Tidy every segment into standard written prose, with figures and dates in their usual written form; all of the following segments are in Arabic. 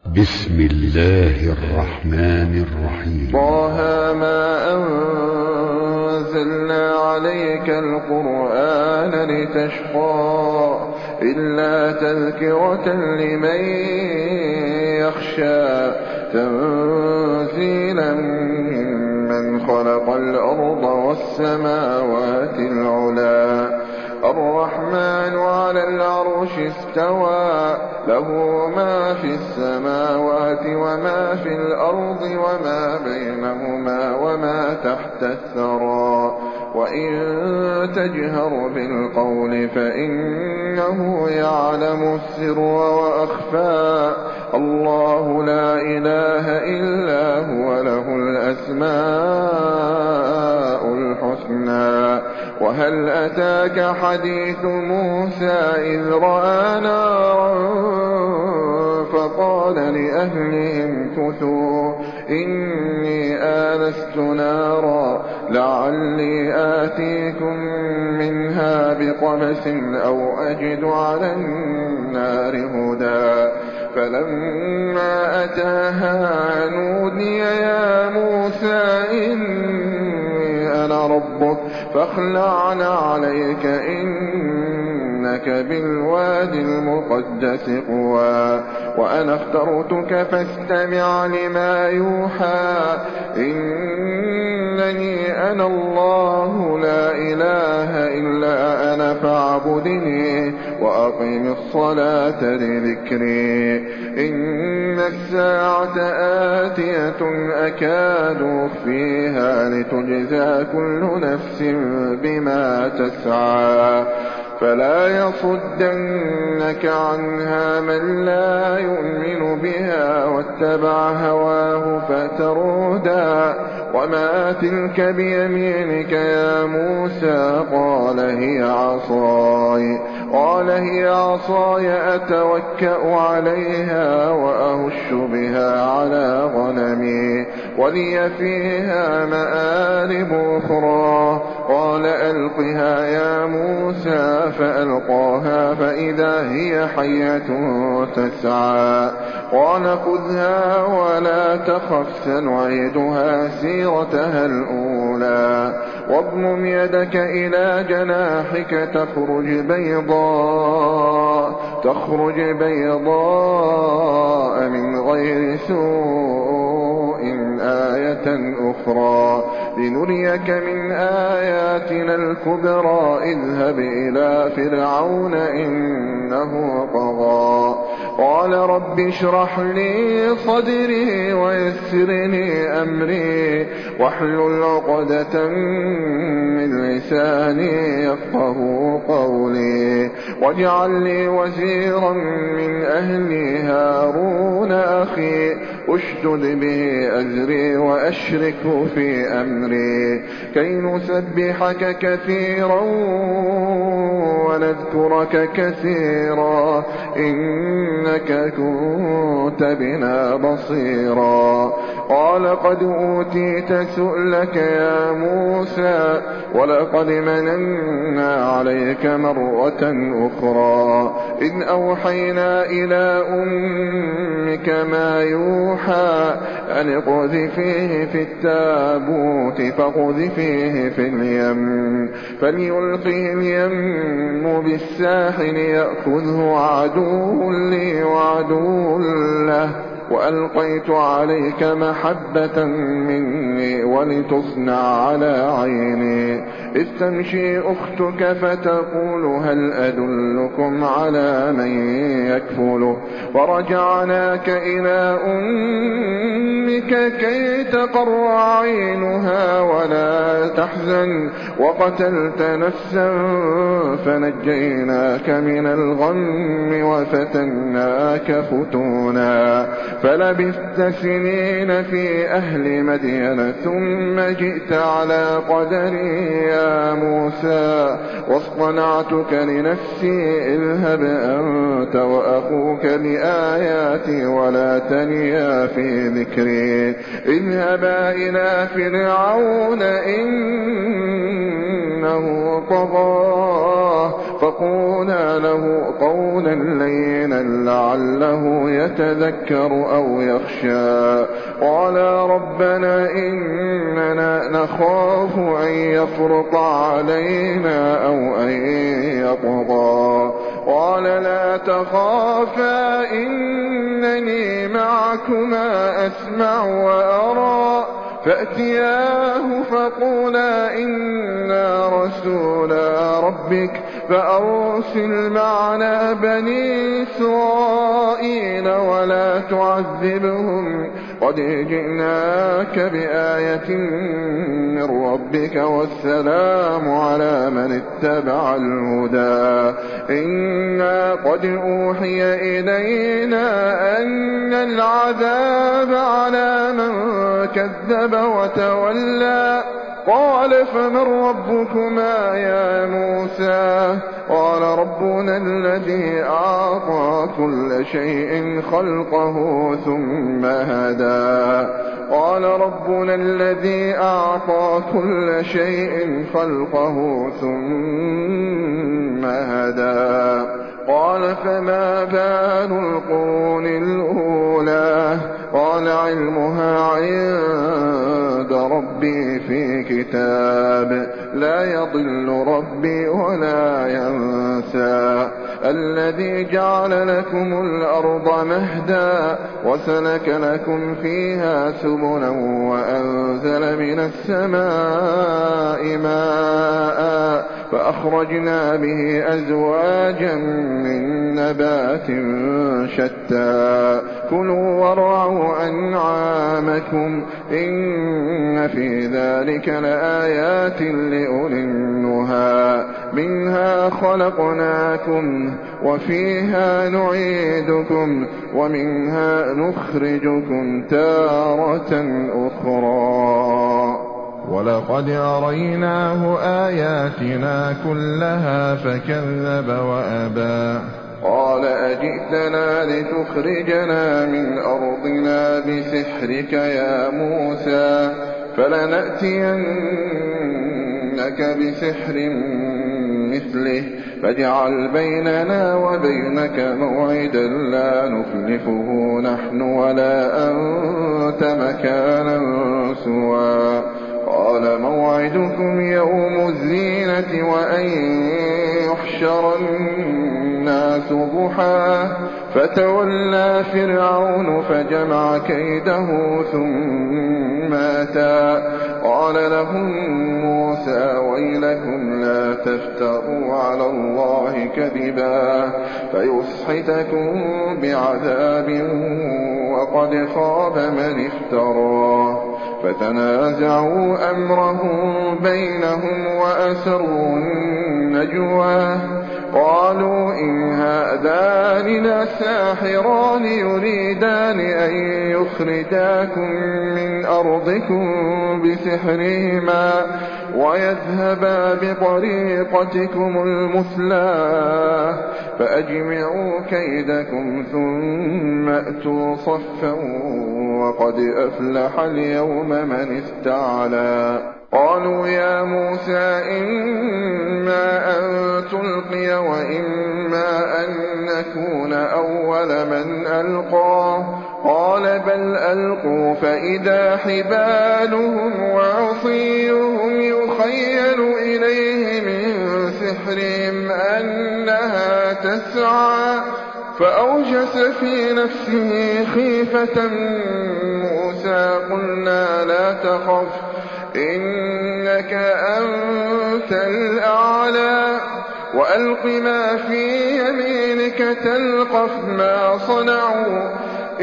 بسم الله الرحمن الرحيم. طه ما أنزلنا عليك القرآن لتشقى إلا تذكرة لمن يخشى تنزيلا ممن خلق الأرض والسماوات العلى الرحمن على العرش استوى له ما في السماوات وما في الأرض وما بينهما وما تحت الثرى وإن تجهر بالقول فإنه يعلم السر وأخفى الله لا إله إلا هو له الأسماء الحسنى وهل أتاك حديث موسى إذ رأى نارا فقال لأهلهم كثوا إني آنست نارا لعلي آتيكم منها بقبس أو أجد على النار هدى فلما أتاها نودي يا موسى إني أنا ربك فاخلع عليك إنك بالوادي المقدس طوى وأنا اخترتك فاستمع لما يوحى إنني أنا الله لا إله إلا أنا فاعبدني وأقم الصلاة لذكري إن الساعة آتية أكاد أخفيها لتجزى كل نفس بما تسعى فلا يصدنك عنها من لا يؤمن بها واتبع هواه فتردى وما تلك بيمينك يا موسى قال هي عصاي أتوكأ عليها وأهش بها على غنمي ولي فيها مآرب أخرى قال ألقها يا موسى فألقاها فإذا هي حية تسعى قال خذها ولا تخف سنعيدها سيرتها الأولى واضمم يدك إلى جناحك تخرج بيضاء من غير سوء آية أخرى لنريك من آياتنا الكبرى اذهب إلى فرعون إنه طغى قال رب اشرح لي صدري ويسر لي أمري واحلل عقدة من لساني يفقه قولي واجعل لي وزيرا من أهلي هارون أخي اشدد به أزري وأشركه في أمري كي نسبحك كثيرا ونذكرك كثيرا إنك كنت بنا بصيرا قال قد أوتيت سؤلك يا موسى ولقد مننا عليك مرة أخرى إذ أوحينا إلى أمك ما يوحى أن اقذفيه في التابوت فاقذفيه في اليم فليلقه اليم بالساحل يأخذه عدو لي وعدو له وألقيت عليك محبة مني ولتصنع على عيني إذ تمشي أختك فتقول هل أدلكم على من يكفله ورجعناك إلى أمك كي تقر عينها ولا تحزن وقتلت نفسا فنجيناك من الغم وفتناك فتونا فلبثت سنين في أهل مدين ثم جئت على قدري يا موسى واصطنعتك لنفسي اذهب أنت وأخوك بآياتي ولا تنيا في ذكري اذهبا إلى فرعون إن إنه طغى فقولا له قولا لينا لعله يتذكر أو يخشى قالا ربنا إننا نخاف أن يفرط علينا أو أن يطغى قال لا تخافا إنني معكما أسمع وأرى فأتياه فقولا إنا رسولا ربك فأرسل معنا بني إسرائيل ولا تعذبهم قد جئناك بآية من ربك والسلام على من اتبع الهدى إنا قد أوحي إلينا أن العذاب على من كذب وتولى قال فمن ربكما يا موسى قال ربنا الذي أعطى كل شيء خلقه ثم هدى قال ربنا الذي أعطى كل شيء خلقه ثم هدى قال فما بال القرون الأولى قال علمها عند ربي في كتاب لا يضل ربي ولا ينسى الذي جعل لكم الأرض مهدا وسلك لكم فيها سبلا وأنزل من السماء ماء فأخرجنا به أزواجا من نبات شتى كلوا وارعوا أنعامكم إن في ذلك لآيات لأولي النهى منها خلقناكم وفيها نعيدكم ومنها نخرجكم تارة أخرى ولقد أريناه آياتنا كلها فكذب وأبى قال أجئتنا لتخرجنا من أرضنا بسحرك يا موسى فلنأتينك بسحر مثله فاجعل بيننا وبينك موعدا لا نخلفه نحن ولا أنت مكانا سوى قال موعدكم يوم الزينة وأن يحشر الناس ضحى فتولى فرعون فجمع كيده ثم أتى قال لهم موسى ويلكم لا تفتروا على الله كذبا فيسحتكم بعذاب وقد خاب من افترى فتنازعوا أمرهم بينهم وأسروا النجوى قالوا إن هذان لساحران يريدان أن يخرجاكم من أرضكم بسحرهما ويذهبا بطريقتكم المثلى فأجمعوا كيدكم ثم أتوا صفا وقد أفلح اليوم من استعلى قالوا يا موسى إما أن تلقي وإما أن نكون أول من ألقى قال بل ألقوا فإذا حبالهم وعصيهم يخيل إليه من سحرهم أنها تسعى فأوجس في نفسه خيفة موسى قلنا لا تخف إنك أنت الأعلى وألق ما في يمينك تلقف ما صنعوا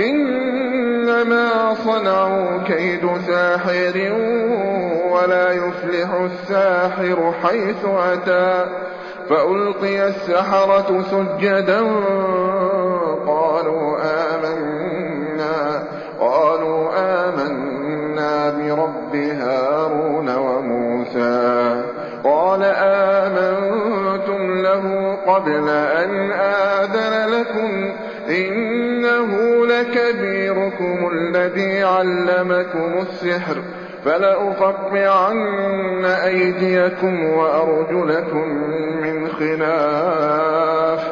إنما صنعوا كيد ساحر ولا يفلح الساحر حيث أتى فألقي السحرة سجدا قالوا آمنا برب هارون وموسى قال آمنتم له قبل أن آذن لكم إنه لكبيركم الذي علمكم السحر فلأقطعن أيديكم وأرجلكم من خلاف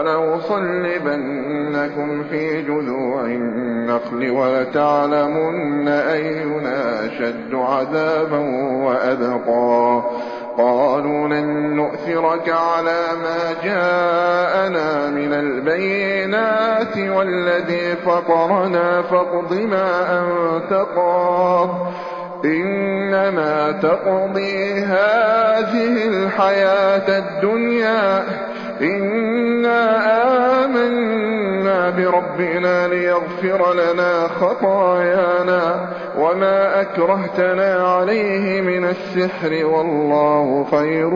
ولأصلبنكم في جذوع النخل ولتعلمن أينا أشد عذابا وأبقى قالوا لن نؤثرك على ما جاءنا من البينات والذي فطرنا فاقض ما أنت قاض إنما تقضي هذه الحياة الدنيا إنا آمنا بربنا ليغفر لنا خطايانا وما أكرهتنا عليه من السحر والله خير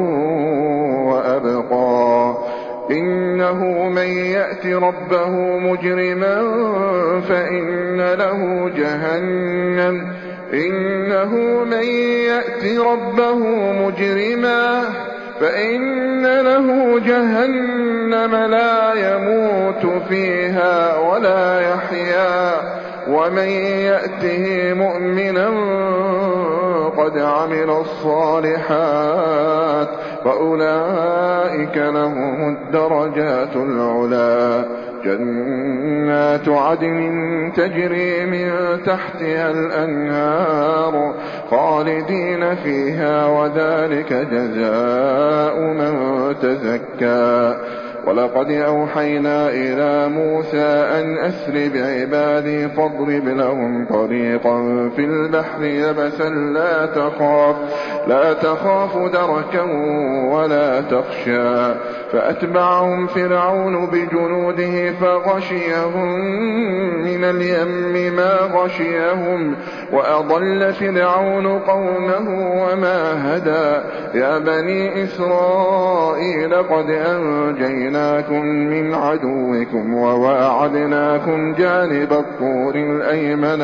وأبقى إنه من يأت ربه مجرما فإن له جهنم لا يموت فيها ولا يحيا ومن يأته مؤمنا قد عمل الصالحات فأولئك لهم الدرجات العلى جنات عدن تجري من تحتها الأنهار خالدين فيها وذلك جزاء من تزكى ولقد أوحينا إلى موسى أن أسر بعبادي فاضرب لهم طريقا في البحر يبسا لا تخاف دركا ولا تخشى فأتبعهم فرعون بجنوده فغشيهم من اليم ما غشيهم وأضل فرعون قومه وما هدى يا بني إسرائيل قد أنجيناكم من عدوكم وواعدناكم جانب الطور الأيمن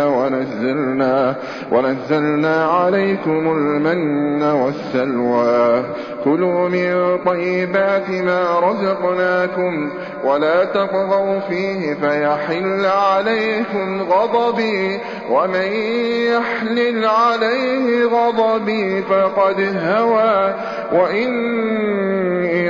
ونزلنا عليكم المن والسلوى كلوا من طيبات ما رزقناكم ولا تطغوا فيه فيحل عليكم غضبي ومن يحلل عليه غضبي فقد هوى وإني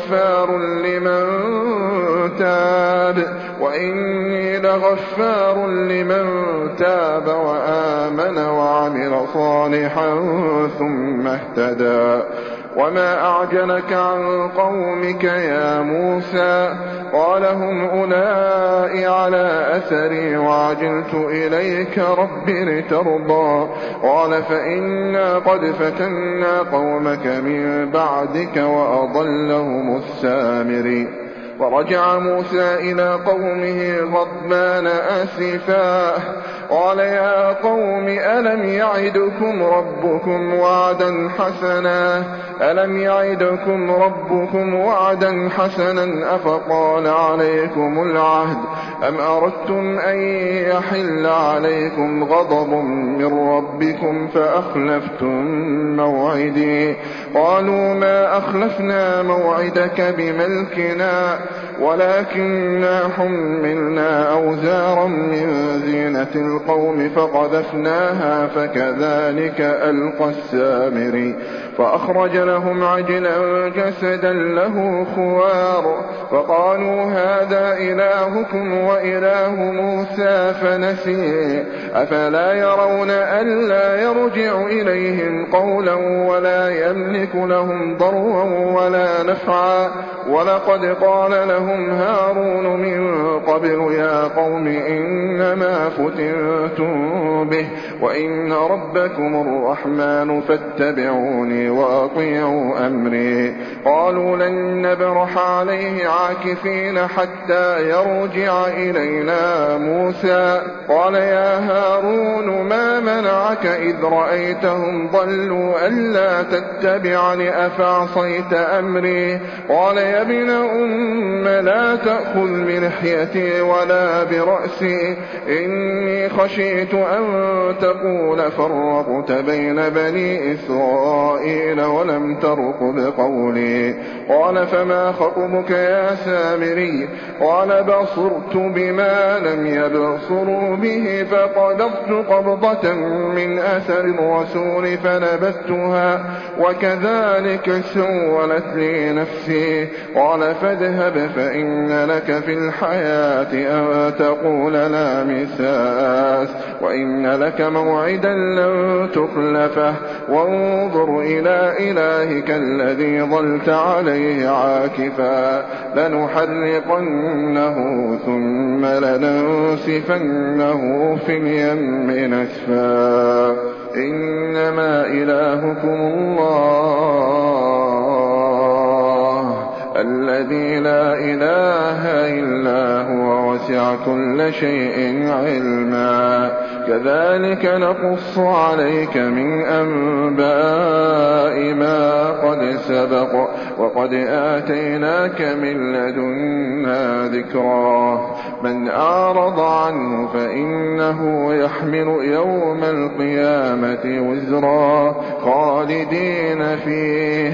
لغفار لمن تاب وآمن وعمل صالحا ثم اهتدى وما أعجلك عن قومك يا موسى قال هم أولئك على أثري وعجلت إليك رب لترضى قال فإنا قد فتنا قومك من بعدك وأضلهم السامري ورجع موسى إلى قومه غضبان آسفا قال يا قوم ألم يعدكم ربكم وعدا حسنا أفطال عليكم العهد أم أردتم أن يحل عليكم غضب من ربكم فأخلفتم موعدي قالوا ما أخلفنا موعدك بملكنا ولكننا حملنا أوزارا من زينة القوم فقذفناها فكذلك ألقى السامري فأخرج لهم عجلا جسدا له خوار فقالوا هذا إلهكم وإله موسى فنسي أفلا يرون ألا يرجع إليهم قولا ولا يملك لهم ضرا ولا نفعا ولقد قال لهم هارون من قبل يا قوم إنما فتنتم به وإن ربكم الرحمن فاتبعوني وأطيعوا أمري قالوا لن نبرح عليه عاكفين حتى يرجع إلينا موسى قال يا هارون ما منعك إذ رأيتهم ضلوا ألا تتبعني أفعصيت أمري قال يا ابن أم لا تأخذ بلحيتي ولا برأسي إني خشيت أن تقول فرقت بين بني إسرائيل إسرائيل ولم ترقب قولي. قال فما خطبك يا سامري؟ قال بصرت بما لم يبصروا به فقبضت قبضة من أثر الرسول فنبذتها وكذلك سولت لي نفسي. قال فاذهب فإن لك في الحياة أن تقول لا مساس وإن لك موعدا لن تخلفه وانظر إلى إلهك الذي ظلت عليه عاكفا لنحرقنه ثم لننسفنه في اليم نسفا إنما إلهكم الله الذي لا إله إلا هو وسع كل شيء علما كذلك نقص عليك من أنباء ما قد سبق وقد آتيناك من لدنا ذكرا من أعرض عنه فإنه يحمل يوم القيامة وزرا خالدين فيه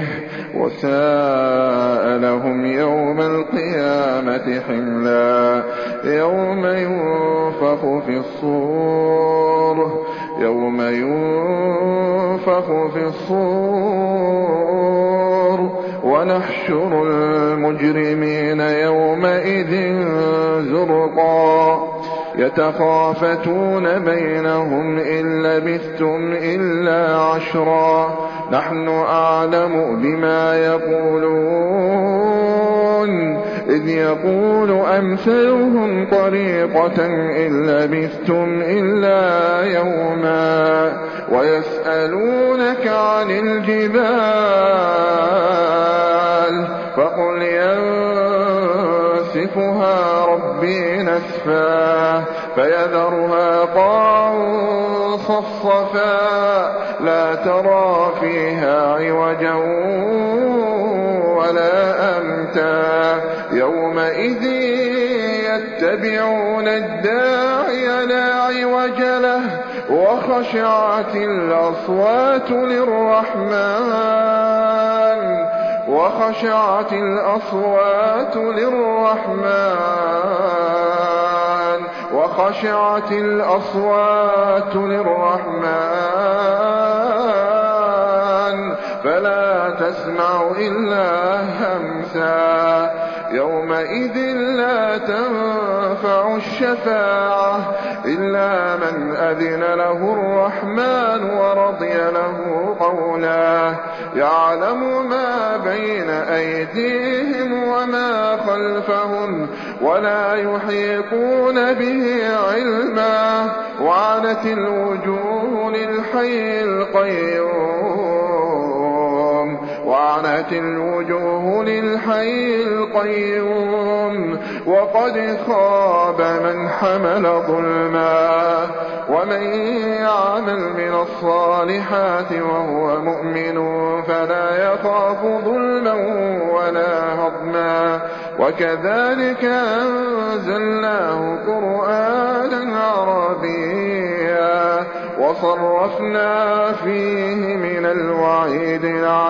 وساء لهم يوم القيامة حملا يوم ينفخ في الصور ونحشر المجرمين يومئذ زرقا يتخافتون بينهم إن لبثتم إلا عشرا نحن أعلم بما يقولون إذ يقول أمثلهم طريقة إن لبثتم إلا يوما ويسألونك عن الجبال فقل ينسفها ربي نسفا فيذرها قاعا صفصفا لا ترى فيها عوجا ولا أمتا يومئذ يتبعون الداعي لا عوج له وخشعت الأصوات للرحمن فلا تسمع إلا همسا يومئذ لا تنفع الشفاعة إلا من أذن له الرحمن ورضي له قولا يعلم ما بين أيديهم وما خلفهم ولا يحيطون به علما وعنت الوجوه للحي القيوم وقد خاب من حمل ظلما ومن يعمل من الصالحات وهو مؤمن فلا يخاف ظلما ولا هضما وكذلك أنزلناه قرآنا عربيا وصرفنا فيه من الوعيد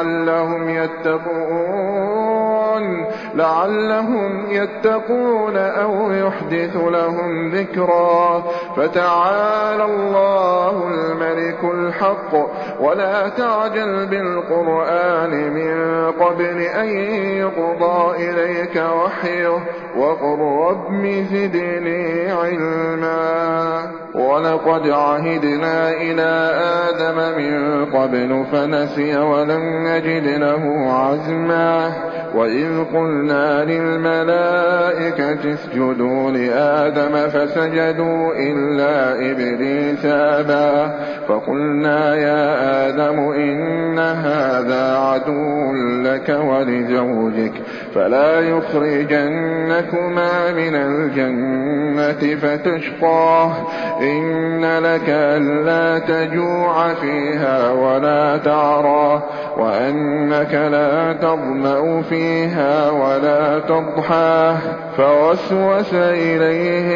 لعلهم يتقون أو يحدث لهم ذكرا فتعالى الله الملك الحق ولا تعجل بالقرآن من قبل أن يقضى إليك وحيه وقل رب زدني علما ولقد عهدنا إلى آدم من قبل فنسي ولم نجد له عزما وإذ قلنا للملائكة اسجدوا لآدم فسجدوا إلا إبليس أبى فقلنا يا آدم إن هذا عدو لك ولزوجك فلا يخرجنكما من الجنة فتشقى إن لك ألا تجوع فيها ولا تعرى وأنك لا تظمأ فيها ولا تضحى فوسوس إليه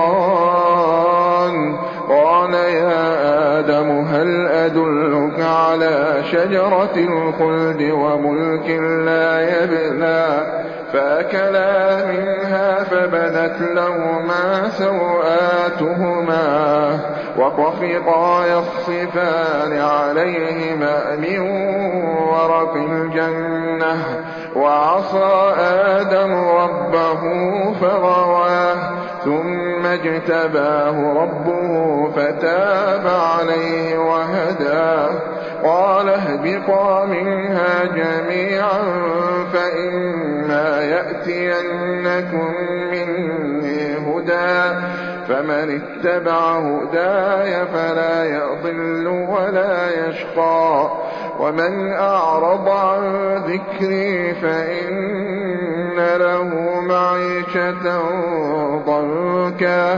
الشيطان قال يا آدم هل أدلك على على شجرة الخلد وملك لا يبلى فأكلا منها فبدت لهما سوآتهما وطفقا يخصفان عليهما من ورق الجنة وعصى آدم ربه فغواه ثم اجتباه ربه فتاب عليه وهداه قال اهبطا منها جميعا فإما يأتينكم مني هدى فمن اتبع هداي فلا يضل ولا يشقى ومن أعرض عن ذكري فإن له معيشة ضنكا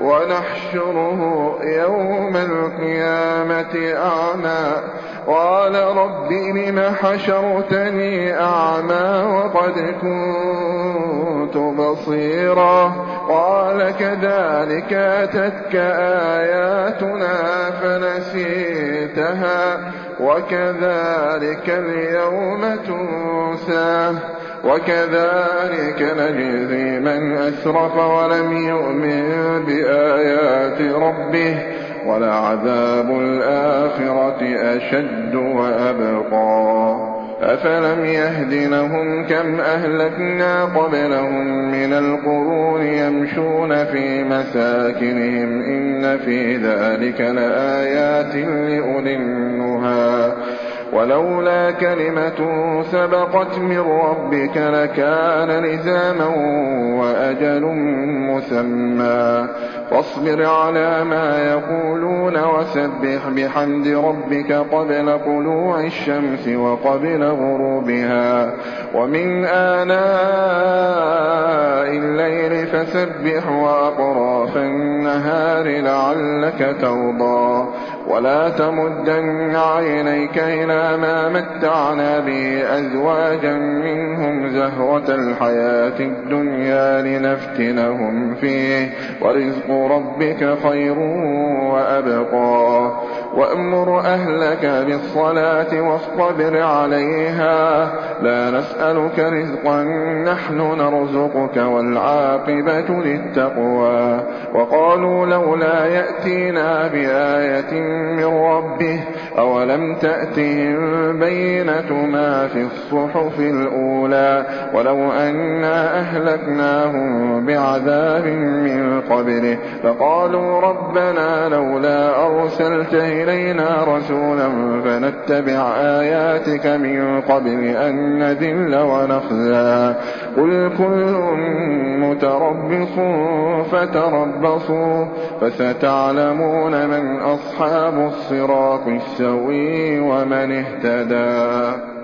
ونحشره يوم القيامة أعمى قال رب لم حشرتني أعمى وقد كنت بصيرا قال كذلك أتتك آياتنا فنسيتها وكذلك اليوم تنسى وكذلك نجزي من أسرف ولم يؤمن بآيات ربه ولعذاب الآخرة أشد وأبقى أفلم يهد لهم كم أهلكنا قبلهم من القرون يمشون في مساكنهم إن في ذلك لآيات لأولي النهى ولولا كلمة سبقت من ربك لكان لزاما وأجل مسمى فاصبر على ما يقولون وسبح بحمد ربك قبل طلوع الشمس وقبل غروبها ومن آناء الليل فسبح وأطراف النهار لعلك ترضى ولا تمدن عينيك إلى ما متعنا به أزواجا منهم زهرة الحياة الدنيا لنفتنهم فيه ورزق ربك خير وأبقى وأمر أهلك بالصلاة واصطبر عليها لا نسألك رزقا نحن نرزقك والعاقبة للتقوى وقالوا لولا يأتينا بآية من ربه أولم تأتهم بينة ما في الصحف الأولى ولو أنا أهلكناهم بعذاب من قبله فقالوا ربنا لولا أرسلت إلينا رسولا فنتبع آياتك من قبل أن نذل ونخزى قل كل متربص فتربصوا فستعلمون من أصحاب الصراط السوي ومن اهتدى